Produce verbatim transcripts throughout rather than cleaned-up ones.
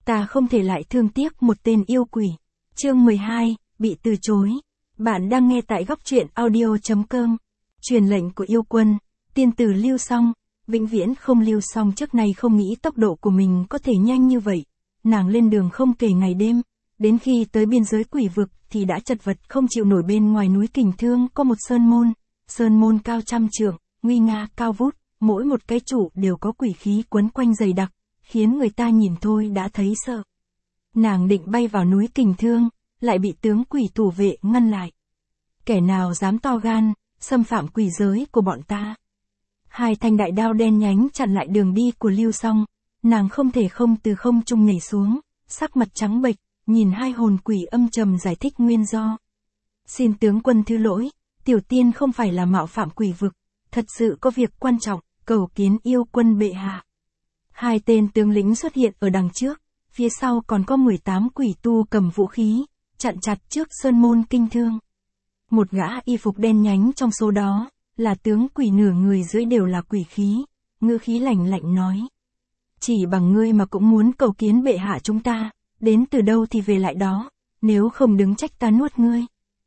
Ta không thể lại thương tiếc một tên yêu quỷ. Chương mười hai, bị từ chối. Bạn đang nghe tại góc truyện audio chấm com. Truyền lệnh của yêu quân, tiên tử Lưu Song, vĩnh viễn không Lưu Song trước này không nghĩ tốc độ của mình có thể nhanh như vậy. Nàng lên đường không kể ngày đêm, đến khi tới biên giới quỷ vực thì đã chật vật không chịu nổi. Bên ngoài núi Kình Thương có một sơn môn, sơn môn cao trăm trượng, nguy nga cao vút, mỗi một cái trụ đều có quỷ khí quấn quanh dày đặc, khiến người ta nhìn thôi đã thấy sợ. Nàng định bay vào núi Kình Thương, lại bị tướng quỷ thủ vệ ngăn lại. Kẻ nào dám to gan, xâm phạm quỷ giới của bọn ta? Hai thanh đại đao đen nhánh chặn lại đường đi của Lưu Song, nàng không thể không từ không trung nhảy xuống, sắc mặt trắng bệch, nhìn hai hồn quỷ âm trầm giải thích nguyên do. Xin tướng quân thứ lỗi, tiểu tiên không phải là mạo phạm quỷ vực, thật sự có việc quan trọng, cầu kiến yêu quân bệ hạ. Hai tên tướng lĩnh xuất hiện ở đằng trước, phía sau còn có mười tám quỷ tu cầm vũ khí, chặn chặt trước sơn môn Kinh Thương. Một gã y phục đen nhánh trong số đó, là tướng quỷ, nửa người dưới đều là quỷ khí, ngữ khí lạnh lạnh nói. Chỉ bằng ngươi mà cũng muốn cầu kiến bệ hạ chúng ta, đến từ đâu thì về lại đó, nếu không đứng trách ta nuốt ngươi.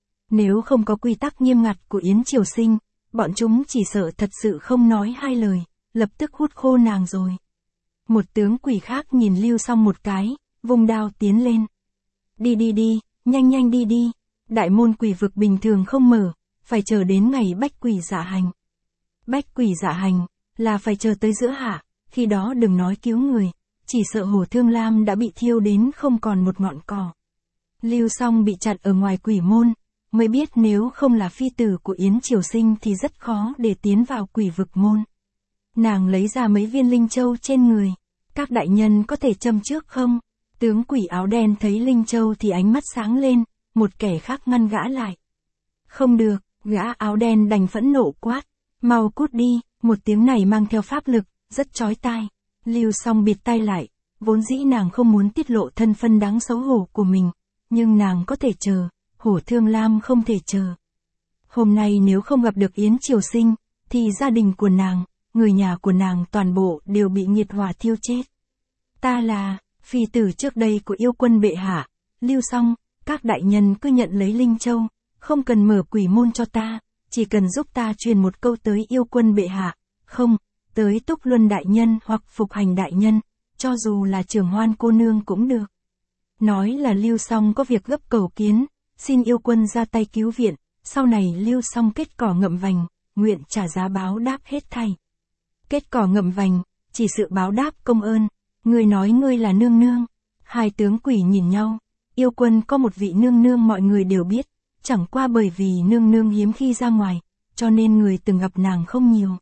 Nếu không có quy tắc nghiêm ngặt của Yến Triều Sinh, bọn chúng chỉ sợ thật sự không nói hai lời, lập tức hút khô nàng rồi. Một tướng quỷ khác nhìn Lưu Song một cái, vùng đao tiến lên. Đi đi đi, nhanh nhanh đi đi, đại môn quỷ vực bình thường không mở, phải chờ đến ngày bách quỷ dạ hành. Bách quỷ dạ hành, là phải chờ tới giữa hạ, khi đó đừng nói cứu người, chỉ sợ Hổ Thương Lam đã bị thiêu đến không còn một ngọn cỏ. Lưu Song bị chặn ở ngoài quỷ môn, mới biết nếu không là phi tử của Yến Triều Sinh thì rất khó để tiến vào quỷ vực môn. Nàng lấy ra mấy viên linh châu trên người. Các đại nhân có thể châm trước không? Tướng quỷ áo đen thấy linh châu thì ánh mắt sáng lên, một kẻ khác ngăn gã lại. Không được, gã áo đen đành phẫn nộ quát. Mau cút đi, một tiếng này mang theo pháp lực, rất chói tai. Lưu Song bịt tai lại, vốn dĩ nàng không muốn tiết lộ thân phận đáng xấu hổ của mình, nhưng nàng có thể chờ, Hổ Thương Lam không thể chờ. Hôm nay nếu không gặp được Yến Triều Sinh, thì gia đình của nàng, người nhà của nàng toàn bộ đều bị nhiệt hỏa thiêu chết. Ta là phi tử trước đây của yêu quân bệ hạ, Lưu Song, các đại nhân cứ nhận lấy linh châu, không cần mở quỷ môn cho ta, chỉ cần giúp ta truyền một câu tới yêu quân bệ hạ, không, tới Túc Luân đại nhân hoặc Phục Hành đại nhân, cho dù là Trường Hoan cô nương cũng được. Nói là Lưu Song có việc gấp cầu kiến, xin yêu quân ra tay cứu viện, sau này Lưu Song kết cỏ ngậm vành, nguyện trả giá báo đáp hết thảy. Kết cỏ ngậm vành, chỉ sự báo đáp công ơn, ngươi nói ngươi là nương nương. Hai tướng quỷ nhìn nhau, yêu quân có một vị nương nương mọi người đều biết, chẳng qua bởi vì nương nương hiếm khi ra ngoài, cho nên người từng gặp nàng không nhiều.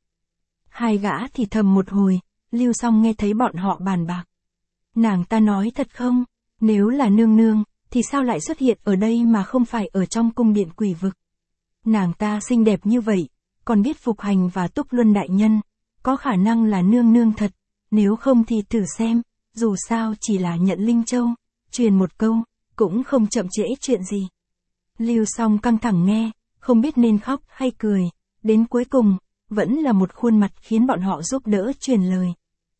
Hai gã thì thầm một hồi, Lưu Song nghe thấy bọn họ bàn bạc. Nàng ta nói thật không? Nếu là nương nương, thì sao lại xuất hiện ở đây mà không phải ở trong cung điện quỷ vực? Nàng ta xinh đẹp như vậy, còn biết Phục Hành và Túc Luân đại nhân, có khả năng là nương nương thật, nếu không thì thử xem, dù sao chỉ là nhận linh châu, truyền một câu, cũng không chậm trễ chuyện gì. Lưu Song căng thẳng nghe, không biết nên khóc hay cười, đến cuối cùng, vẫn là một khuôn mặt khiến bọn họ giúp đỡ truyền lời.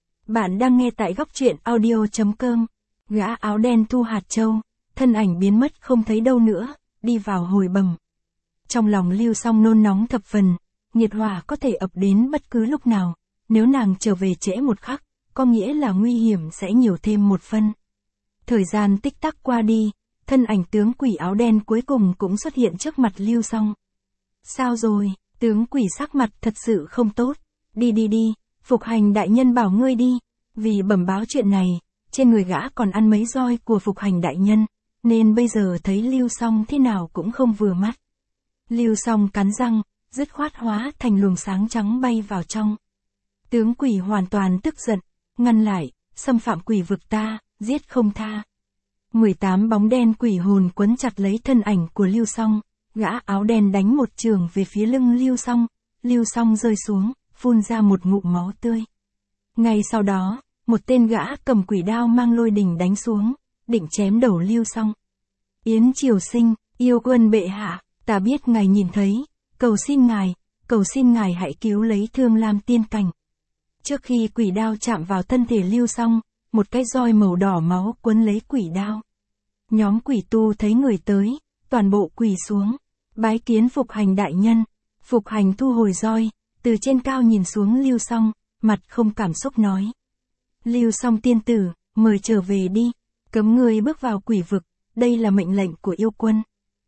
Bạn đang nghe tại góc truyện audio chấm com. Gã áo đen thu hạt châu, thân ảnh biến mất không thấy đâu nữa, đi vào hồi bẩm. Trong lòng Lưu Song nôn nóng thập phần, nhiệt hỏa có thể ập đến bất cứ lúc nào, nếu nàng trở về trễ một khắc, có nghĩa là nguy hiểm sẽ nhiều thêm một phân. Thời gian tích tắc qua đi, thân ảnh tướng quỷ áo đen cuối cùng cũng xuất hiện trước mặt Lưu Song. Sao rồi, tướng quỷ sắc mặt thật sự không tốt, đi đi đi, Phục Hành đại nhân bảo ngươi đi, vì bẩm báo chuyện này, trên người gã còn ăn mấy roi của Phục Hành đại nhân, nên bây giờ thấy Lưu Song thế nào cũng không vừa mắt. Lưu Song cắn răng, dứt khoát hóa thành luồng sáng trắng bay vào trong. Tướng quỷ hoàn toàn tức giận, ngăn lại, xâm phạm quỷ vực ta, giết không tha. mười tám bóng đen quỷ hồn quấn chặt lấy thân ảnh của Lưu Song, gã áo đen đánh một trường về phía lưng Lưu Song, Lưu Song rơi xuống, phun ra một ngụm máu tươi. Ngay sau đó, một tên gã cầm quỷ đao mang lôi đình đánh xuống, định chém đầu Lưu Song. Yến Triều Sinh, yêu quân bệ hạ, ta biết ngài nhìn thấy, cầu xin ngài, cầu xin ngài hãy cứu lấy Thương Lam tiên cảnh. Trước khi quỷ đao chạm vào thân thể Lưu Song, một cái roi màu đỏ máu quấn lấy quỷ đao. Nhóm quỷ tu thấy người tới, toàn bộ quỳ xuống, bái kiến Phục Hành đại nhân. Phục Hành thu hồi roi, từ trên cao nhìn xuống Lưu Song, mặt không cảm xúc nói. Lưu Song tiên tử, mời trở về đi, cấm người bước vào quỷ vực, đây là mệnh lệnh của yêu quân.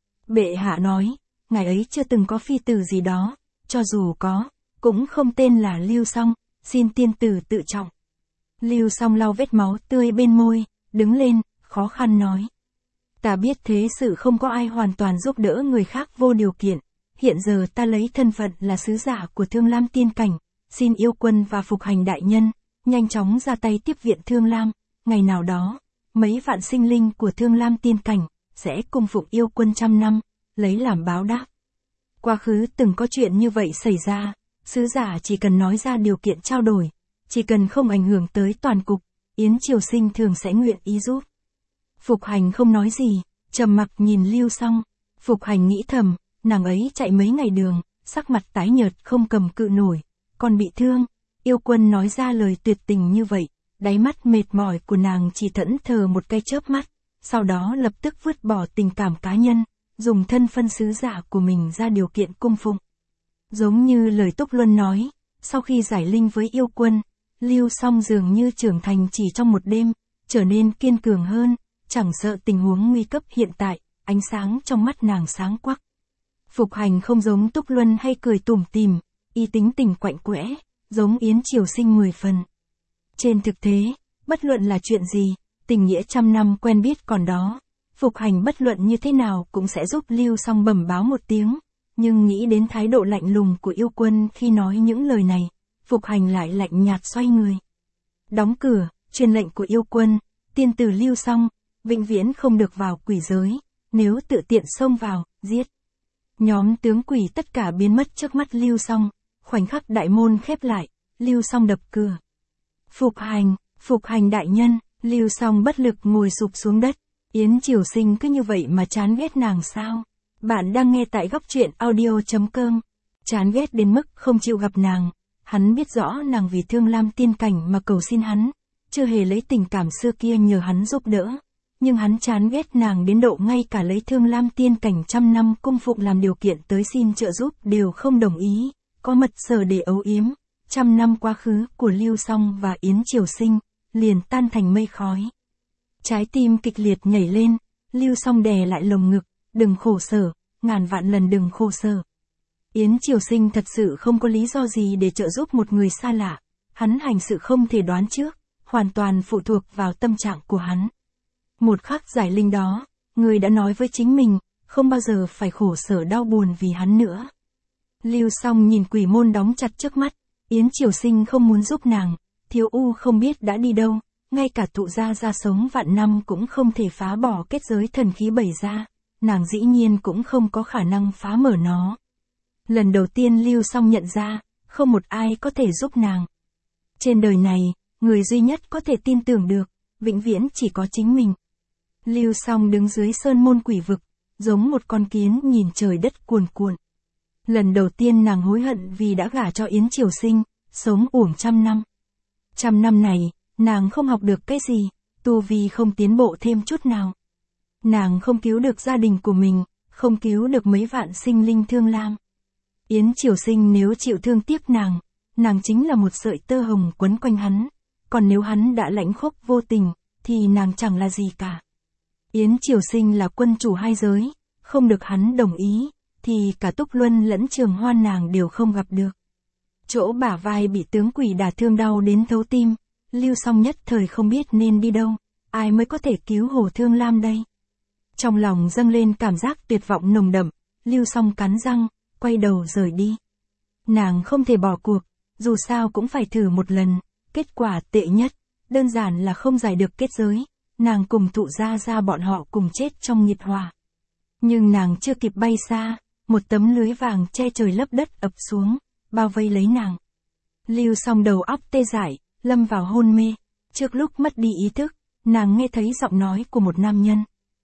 Bệ hạ nói, ngài ấy chưa từng có phi tử gì đó, cho dù có, cũng không tên là Lưu Song, xin tiên tử tự trọng. Lưu Song lau vết máu tươi bên môi, đứng lên, khó khăn nói. Ta biết thế sự không có ai hoàn toàn giúp đỡ người khác vô điều kiện, hiện giờ ta lấy thân phận là sứ giả của Thương Lam tiên cảnh, xin yêu quân và Phục Hành đại nhân, nhanh chóng ra tay tiếp viện Thương Lam, ngày nào đó, mấy vạn sinh linh của Thương Lam tiên cảnh, sẽ cung phụng yêu quân trăm năm, lấy làm báo đáp. Quá khứ từng có chuyện như vậy xảy ra, sứ giả chỉ cần nói ra điều kiện trao đổi, chỉ cần không ảnh hưởng tới toàn cục, Yến Triều Sinh thường sẽ nguyện ý giúp. Phục Hành không nói gì, trầm mặc nhìn Lưu Song. Phục Hành nghĩ thầm, nàng ấy chạy mấy ngày đường, sắc mặt tái nhợt không cầm cự nổi, còn bị thương. Yêu quân nói ra lời tuyệt tình như vậy, đáy mắt mệt mỏi của nàng chỉ thẫn thờ một cái chớp mắt, sau đó lập tức vứt bỏ tình cảm cá nhân, dùng thân phân sứ giả của mình ra điều kiện cung phụng. Giống như lời Túc Luân nói, sau khi giải linh với yêu quân, Lưu Song dường như trưởng thành chỉ trong một đêm, trở nên kiên cường hơn, chẳng sợ tình huống nguy cấp hiện tại, ánh sáng trong mắt nàng sáng quắc. Phục Hành không giống Túc Luân hay cười tủm tỉm, y tính tình quạnh quẽ, giống Yến Triều Sinh mười phần. Trên thực tế, bất luận là chuyện gì, tình nghĩa trăm năm quen biết còn đó, Phục Hành bất luận như thế nào cũng sẽ giúp Lưu Song bẩm báo một tiếng, nhưng nghĩ đến thái độ lạnh lùng của yêu quân khi nói những lời này, Phục Hành lại lạnh nhạt xoay người. Đóng cửa, truyền lệnh của yêu quân, tiên tử Lưu Song, vĩnh viễn không được vào quỷ giới, nếu tự tiện xông vào, giết. Nhóm tướng quỷ tất cả biến mất trước mắt Lưu Song, khoảnh khắc đại môn khép lại, Lưu Song đập cửa. Phục Hành, Phục Hành đại nhân, Lưu Song bất lực ngồi sụp xuống đất. Yến Triều Sinh cứ như vậy mà chán ghét nàng sao? Bạn đang nghe tại góc truyện audio chấm com. Chán ghét đến mức không chịu gặp nàng. Hắn biết rõ nàng vì Thương Lam tiên cảnh mà cầu xin hắn, chưa hề lấy tình cảm xưa kia nhờ hắn giúp đỡ. Nhưng hắn chán ghét nàng đến độ ngay cả lấy Thương Lam tiên cảnh trăm năm cung phụng làm điều kiện tới xin trợ giúp đều không đồng ý, có mật sở để âu yếm. Trăm năm quá khứ của Lưu Song và Yến Triều Sinh, liền tan thành mây khói. Trái tim kịch liệt nhảy lên, Lưu Song đè lại lồng ngực, đừng khổ sở, ngàn vạn lần đừng khổ sở. Yến Triều Sinh thật sự không có lý do gì để trợ giúp một người xa lạ, hắn hành sự không thể đoán trước, hoàn toàn phụ thuộc vào tâm trạng của hắn. Một khắc giải linh đó, người đã nói với chính mình, không bao giờ phải khổ sở đau buồn vì hắn nữa. Lưu Song nhìn quỷ môn đóng chặt trước mắt, Yến Triều Sinh không muốn giúp nàng, Thiếu U không biết đã đi đâu, ngay cả tụ gia gia sống vạn năm cũng không thể phá bỏ kết giới thần khí bảy gia, nàng dĩ nhiên cũng không có khả năng phá mở nó. Lần đầu tiên Lưu Song nhận ra, không một ai có thể giúp nàng. Trên đời này, người duy nhất có thể tin tưởng được, vĩnh viễn chỉ có chính mình. Lưu Song đứng dưới sơn môn quỷ vực, giống một con kiến nhìn trời đất cuồn cuộn. Lần đầu tiên nàng hối hận vì đã gả cho Yến Triều Sinh, sống uổng trăm năm. Trăm năm này, nàng không học được cái gì, tu vi không tiến bộ thêm chút nào. Nàng không cứu được gia đình của mình, không cứu được mấy vạn sinh linh Thương Lam. Yến Triều Sinh nếu chịu thương tiếc nàng, nàng chính là một sợi tơ hồng quấn quanh hắn, còn nếu hắn đã lãnh khốc vô tình, thì nàng chẳng là gì cả. Yến Triều Sinh là quân chủ hai giới, không được hắn đồng ý, thì cả Túc Luân lẫn Trường Hoan nàng đều không gặp được. Chỗ bả vai bị tướng quỷ đả thương đau đến thấu tim, Lưu Song nhất thời không biết nên đi đâu, ai mới có thể cứu Hồ Thương Lam đây. Trong lòng dâng lên cảm giác tuyệt vọng nồng đậm, Lưu Song cắn răng, quay đầu rời đi. Nàng không thể bỏ cuộc, dù sao cũng phải thử một lần, kết quả tệ nhất, đơn giản là không giải được kết giới, nàng cùng Thụ gia gia bọn họ cùng chết trong nghiệt hỏa. Nhưng nàng chưa kịp bay xa, một tấm lưới vàng che trời lấp đất ập xuống, bao vây lấy nàng. Lưu Song đầu óc tê dại, lâm vào hôn mê, trước lúc mất đi ý thức, nàng nghe thấy giọng nói của một nam nhân.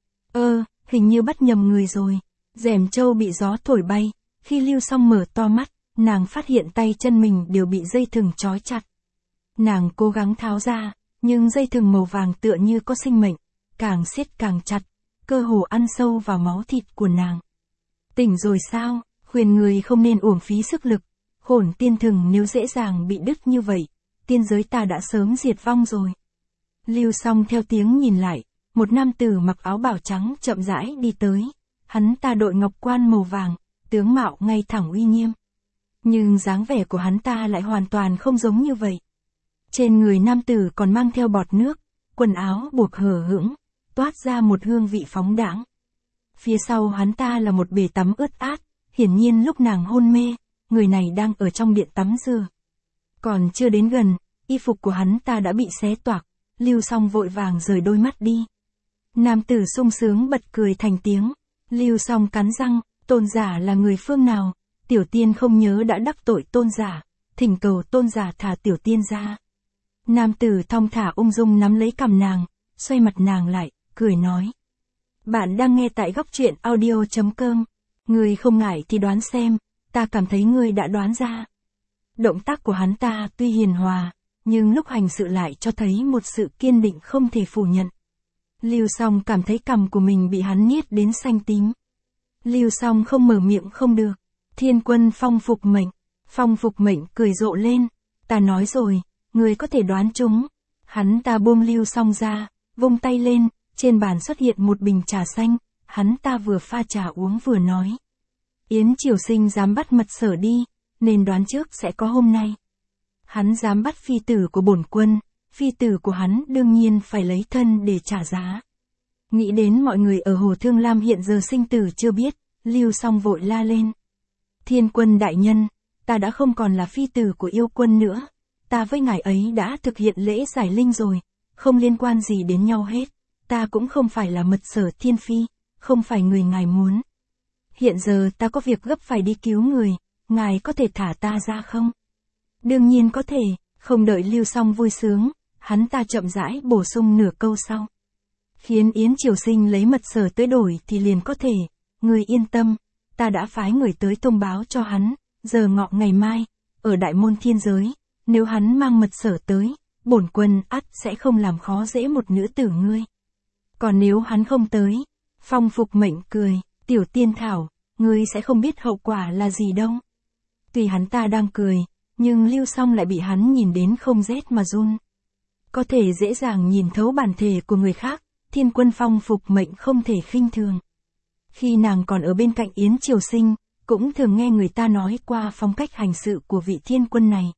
Ơ, hình như bắt nhầm người rồi, rèm trâu bị gió thổi bay, khi Lưu Song mở to mắt, nàng phát hiện tay chân mình đều bị dây thừng trói chặt. Nàng cố gắng tháo ra, Nhưng dây thừng màu vàng tựa như có sinh mệnh, càng siết càng chặt, cơ hồ ăn sâu vào máu thịt của nàng. Tỉnh rồi sao, khuyên người không nên uổng phí sức lực, hồn tiên thừng nếu dễ dàng bị đứt như vậy, tiên giới ta đã sớm diệt vong rồi. Lưu Song theo tiếng nhìn lại, một nam tử mặc áo bào trắng chậm rãi đi tới, hắn ta đội ngọc quan màu vàng, tướng mạo ngay thẳng uy nghiêm. Nhưng dáng vẻ của hắn ta lại hoàn toàn không giống như vậy. Trên người nam tử còn mang theo bọt nước, quần áo buộc hở hững, toát ra một hương vị phóng đãng. Phía sau hắn ta là một bể tắm ướt át, hiển nhiên lúc nàng hôn mê, người này đang ở trong điện tắm dừa. Còn chưa đến gần, y phục của hắn ta đã bị xé toạc, Lưu Song vội vàng rời đôi mắt đi. Nam tử sung sướng bật cười thành tiếng, Lưu Song cắn răng, tôn giả là người phương nào, tiểu tiên không nhớ đã đắc tội tôn giả, thỉnh cầu tôn giả thả tiểu tiên ra. Nam tử thong thả ung dung nắm lấy cằm nàng, xoay mặt nàng lại, cười nói. Bạn đang nghe tại góc truyện audio chấm com, người không ngại thì đoán xem, ta cảm thấy ngươi đã đoán ra. Động tác của hắn ta tuy hiền hòa, nhưng lúc hành sự lại cho thấy một sự kiên định không thể phủ nhận. Lưu Song cảm thấy cằm của mình bị hắn niết đến xanh tím. Lưu Song không mở miệng không được. Thiên quân Phong Phục Mệnh. Phong Phục Mệnh cười rộ lên. Ta nói rồi, người có thể đoán chúng. Hắn ta buông Lưu Song ra, vung tay lên, trên bàn xuất hiện một bình trà xanh. Hắn ta vừa pha trà uống vừa nói. Yến Triều Sinh dám bắt Mật Sở đi, nên đoán trước sẽ có hôm nay. Hắn dám bắt phi tử của bổn quân, phi tử của hắn đương nhiên phải lấy thân để trả giá. Nghĩ đến mọi người ở Hồ Thương Lam hiện giờ sinh tử chưa biết, Lưu Song vội la lên. Thiên quân đại nhân, ta đã không còn là phi tử của yêu quân nữa, ta với ngài ấy đã thực hiện lễ giải linh rồi, không liên quan gì đến nhau hết, ta cũng không phải là Mật Sở thiên phi, không phải người ngài muốn. Hiện giờ ta có việc gấp phải đi cứu người, ngài có thể thả ta ra không? Đương nhiên có thể, không đợi Lưu Song vui sướng, hắn ta chậm rãi bổ sung nửa câu sau. Khiến Yến Triều Sinh lấy Mật Sở tới đổi thì liền có thể, người yên tâm, ta đã phái người tới thông báo cho hắn, giờ ngọ ngày mai, ở Đại Môn Thiên Giới, nếu hắn mang Mật Sở tới, bổn quân ắt sẽ không làm khó dễ một nữ tử ngươi. Còn nếu hắn không tới, Phong Phục Mệnh cười, tiểu tiên thảo, ngươi sẽ không biết hậu quả là gì đâu. Tuy hắn ta đang cười, nhưng Lưu Song lại bị hắn nhìn đến không rét mà run. Có thể dễ dàng nhìn thấu bản thể của người khác, Thiên quân Phong Phục Mệnh không thể khinh thường. Khi nàng còn ở bên cạnh Yến Triều Sinh, cũng thường nghe người ta nói qua phong cách hành sự của vị thiên quân này.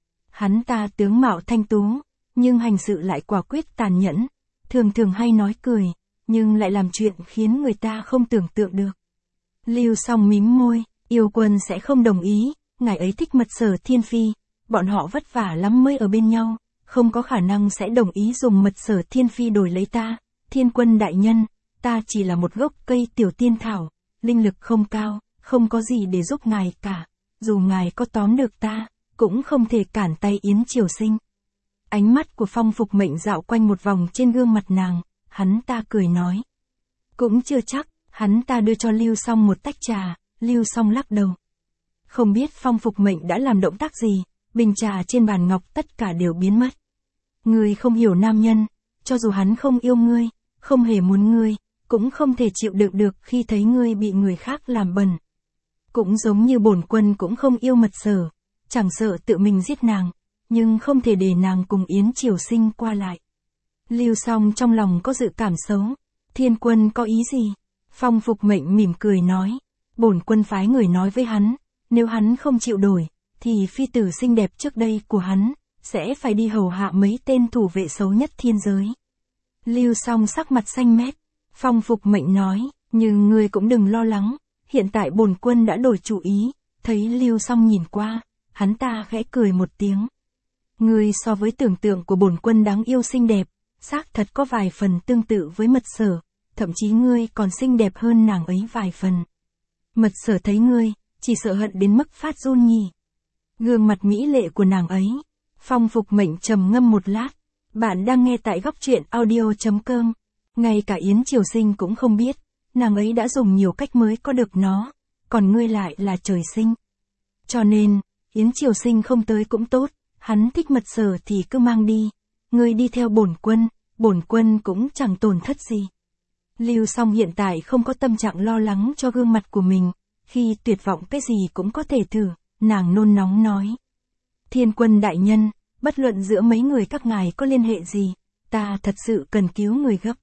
Hắn ta tướng mạo thanh tú, nhưng hành sự lại quả quyết tàn nhẫn, thường thường hay nói cười, nhưng lại làm chuyện khiến người ta không tưởng tượng được. Lưu Song mím môi, yêu quân sẽ không đồng ý, ngài ấy thích Mật Sở thiên phi, bọn họ vất vả lắm mới ở bên nhau, không có khả năng sẽ đồng ý dùng Mật Sở thiên phi đổi lấy ta. Thiên quân đại nhân, ta chỉ là một gốc cây tiểu tiên thảo, linh lực không cao, không có gì để giúp ngài cả, dù ngài có tóm được ta, cũng không thể cản tay Yến Triều Sinh. Ánh mắt của Phong Phục Mệnh dạo quanh một vòng trên gương mặt nàng, hắn ta cười nói. Cũng chưa chắc, hắn ta đưa cho Lưu Song một tách trà, Lưu Song lắc đầu. Không biết Phong Phục Mệnh đã làm động tác gì, bình trà trên bàn ngọc tất cả đều biến mất. Ngươi không hiểu nam nhân, cho dù hắn không yêu ngươi, không hề muốn ngươi, cũng không thể chịu đựng được khi thấy ngươi bị người khác làm bẩn. Cũng giống như bổn quân cũng không yêu Mật Sở, chẳng sợ tự mình giết nàng, nhưng không thể để nàng cùng Yến Triều Sinh qua lại. Lưu Song trong lòng có dự cảm xấu, thiên quân có ý gì? Phong Phục Mệnh mỉm cười nói, bổn quân phái người nói với hắn, nếu hắn không chịu đổi, thì phi tử xinh đẹp trước đây của hắn, sẽ phải đi hầu hạ mấy tên thủ vệ xấu nhất thiên giới. Lưu Song sắc mặt xanh mét, Phong Phục Mệnh nói, nhưng ngươi cũng đừng lo lắng, hiện tại bổn quân đã đổi chủ ý, thấy Lưu Song nhìn qua, hắn ta khẽ cười một tiếng. Ngươi so với tưởng tượng của bổn quân đáng yêu xinh đẹp, xác thật có vài phần tương tự với Mật Sở, thậm chí ngươi còn xinh đẹp hơn nàng ấy vài phần. Mật Sở thấy ngươi, chỉ sợ hận đến mức phát run nhỉ. Gương mặt mỹ lệ của nàng ấy. Phong Phục Mệnh trầm ngâm một lát. Bạn đang nghe tại góc truyện audio chấm com. Ngay cả Yến Triều Sinh cũng không biết, nàng ấy đã dùng nhiều cách mới có được nó, còn ngươi lại là trời sinh. Cho nên, Yến Triều Sinh không tới cũng tốt, hắn thích Mật Sở thì cứ mang đi. ngươi đi theo bổn quân, bổn quân cũng chẳng tổn thất gì. Lưu Song hiện tại không có tâm trạng lo lắng cho gương mặt của mình, khi tuyệt vọng cái gì cũng có thể thử, nàng nôn nóng nói. Thiên Quân đại nhân, bất luận giữa mấy người các ngài có liên hệ gì, ta thật sự cần cứu người gấp.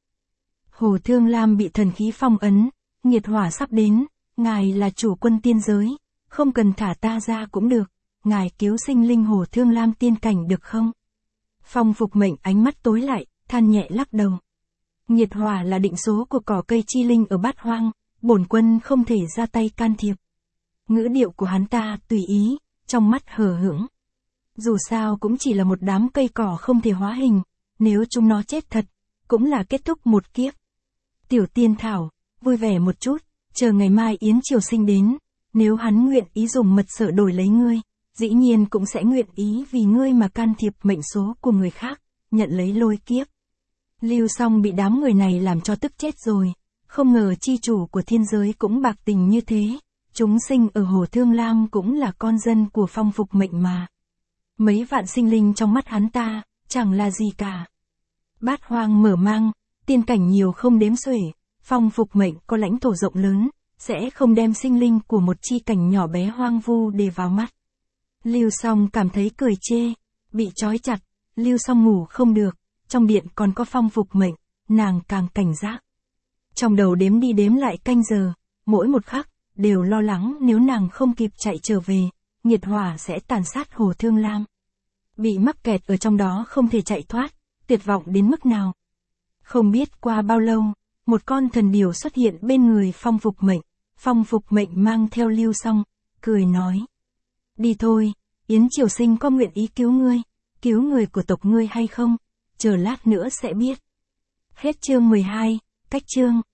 Hồ Thương Lam bị thần khí phong ấn, nghiệt hỏa sắp đến, ngài là chủ quân tiên giới, không cần thả ta ra cũng được, ngài cứu sinh linh Hồ Thương Lam tiên cảnh được không? Phong Phục Mệnh ánh mắt tối lại, than nhẹ lắc đầu. Nghiệt hỏa là định số của cỏ cây chi linh ở bát hoang, bổn quân không thể ra tay can thiệp. Ngữ điệu của hắn ta tùy ý, trong mắt hờ hững. Dù sao cũng chỉ là một đám cây cỏ không thể hóa hình, nếu chúng nó chết thật, cũng là kết thúc một kiếp. Tiểu Tiên Thảo, vui vẻ một chút, chờ ngày mai Yến Triều Sinh đến, nếu hắn nguyện ý dùng mật sở đổi lấy ngươi, dĩ nhiên cũng sẽ nguyện ý vì ngươi mà can thiệp mệnh số của người khác, nhận lấy lôi kiếp. Lưu Song bị đám người này làm cho tức chết rồi, không ngờ chi chủ của thiên giới cũng bạc tình như thế, chúng sinh ở Hồ Thương Lam cũng là con dân của Phong Phục Mệnh mà. Mấy vạn sinh linh trong mắt hắn ta, chẳng là gì cả. Bát hoang mở mang, tiên cảnh nhiều không đếm xuể, Phong Phục Mệnh có lãnh thổ rộng lớn, sẽ không đem sinh linh của một chi cảnh nhỏ bé hoang vu để vào mắt. Lưu Song cảm thấy cười chê, bị trói chặt, Lưu Song ngủ không được, trong điện còn có Phong Phục Mệnh, nàng càng cảnh giác. Trong đầu đếm đi đếm lại canh giờ, mỗi một khắc, đều lo lắng nếu nàng không kịp chạy trở về, nghiệt hỏa sẽ tàn sát Hồ Thương Lam. Bị mắc kẹt ở trong đó không thể chạy thoát, tuyệt vọng đến mức nào. Không biết qua bao lâu, một con thần điểu xuất hiện bên người Phong Phục Mệnh, Phong Phục Mệnh mang theo Lưu Song, cười nói. Đi thôi, Yến Triều Sinh có nguyện ý cứu ngươi, cứu người của tộc ngươi hay không, chờ lát nữa sẽ biết. Hết chương mười hai, cách chương.